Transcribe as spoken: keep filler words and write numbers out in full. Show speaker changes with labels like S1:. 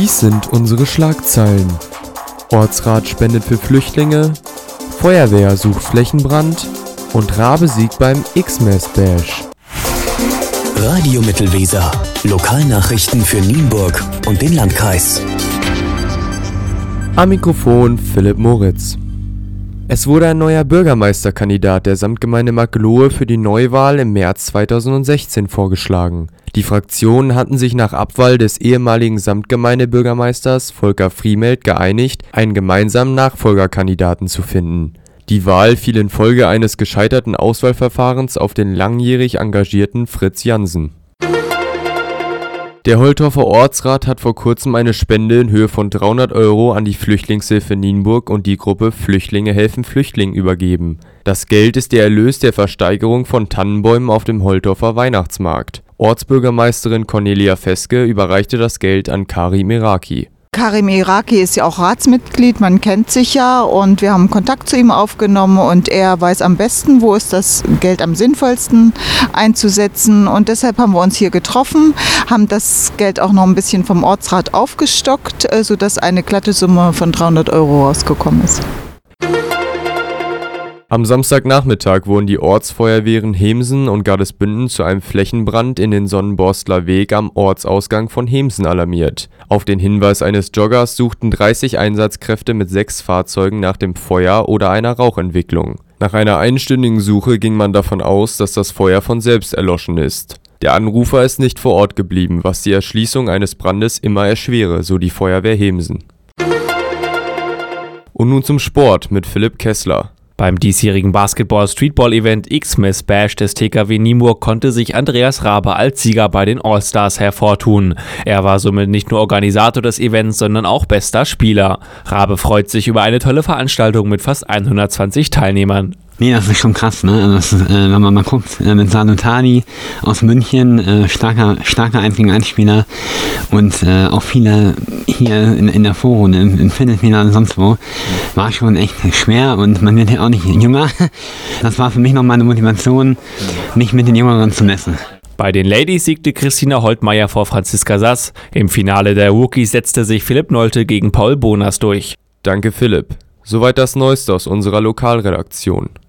S1: Dies sind unsere Schlagzeilen. Ortsrat spendet für Flüchtlinge, Feuerwehr sucht Flächenbrand und Rabe siegt beim Xmas-Bash.
S2: Radio Mittelweser. Lokalnachrichten für Nienburg und den Landkreis.
S1: Am Mikrofon Philipp Moritz. Es wurde ein neuer Bürgermeisterkandidat der Samtgemeinde Marklohe für die Neuwahl im März zweitausendsechzehn vorgeschlagen. Die Fraktionen hatten sich nach Abwahl des ehemaligen Samtgemeindebürgermeisters Volker Friemelt geeinigt, einen gemeinsamen Nachfolgerkandidaten zu finden. Die Wahl fiel infolge eines gescheiterten Auswahlverfahrens auf den langjährig engagierten Fritz Jansen. Der Holtorfer Ortsrat hat vor kurzem eine Spende in Höhe von dreihundert Euro an die Flüchtlingshilfe Nienburg und die Gruppe Flüchtlinge helfen Flüchtlingen übergeben. Das Geld ist der Erlös der Versteigerung von Tannenbäumen auf dem Holtorfer Weihnachtsmarkt. Ortsbürgermeisterin Cornelia Feske überreichte das Geld an Karim Eraki.
S3: Karim Eraki ist ja auch Ratsmitglied, man kennt sich ja und wir haben Kontakt zu ihm aufgenommen und er weiß am besten, wo ist das Geld am sinnvollsten einzusetzen und deshalb haben wir uns hier getroffen, haben das Geld auch noch ein bisschen vom Ortsrat aufgestockt, sodass eine glatte Summe von dreihundert Euro rausgekommen ist.
S1: Am Samstagnachmittag wurden die Ortsfeuerwehren Hemsen und Gardesbünden zu einem Flächenbrand in den Sonnenborstler Weg am Ortsausgang von Hemsen alarmiert. Auf den Hinweis eines Joggers suchten dreißig Einsatzkräfte mit sechs Fahrzeugen nach dem Feuer oder einer Rauchentwicklung. Nach einer einstündigen Suche ging man davon aus, dass das Feuer von selbst erloschen ist. Der Anrufer ist nicht vor Ort geblieben, was die Erschließung eines Brandes immer erschwere, so die Feuerwehr Hemsen. Und nun zum Sport mit Philipp Kessler.
S4: Beim diesjährigen Basketball-Streetball-Event Xmas-Bash des T K W Nienburg konnte sich Andreas Rabe als Sieger bei den All-Stars hervortun. Er war somit nicht nur Organisator des Events, sondern auch bester Spieler. Rabe freut sich über eine tolle Veranstaltung mit fast hundertzwanzig Teilnehmern.
S5: Nee, das ist schon krass, ne? Also das ist, äh, wenn man mal guckt, äh, mit Salutani aus München, äh, starker, starker Einspieler und äh, auch viele hier in, in der Vorrunde, in, in Viertelfinale und sonst wo, war schon echt schwer und man wird ja auch nicht jünger. Das war für mich nochmal eine Motivation, mich mit den Jüngeren zu messen.
S4: Bei den Ladies siegte Christina Holtmeier vor Franziska Sass. Im Finale der Rookies setzte sich Philipp Nolte gegen Paul Bonas durch.
S1: Danke Philipp. Soweit das Neueste aus unserer Lokalredaktion.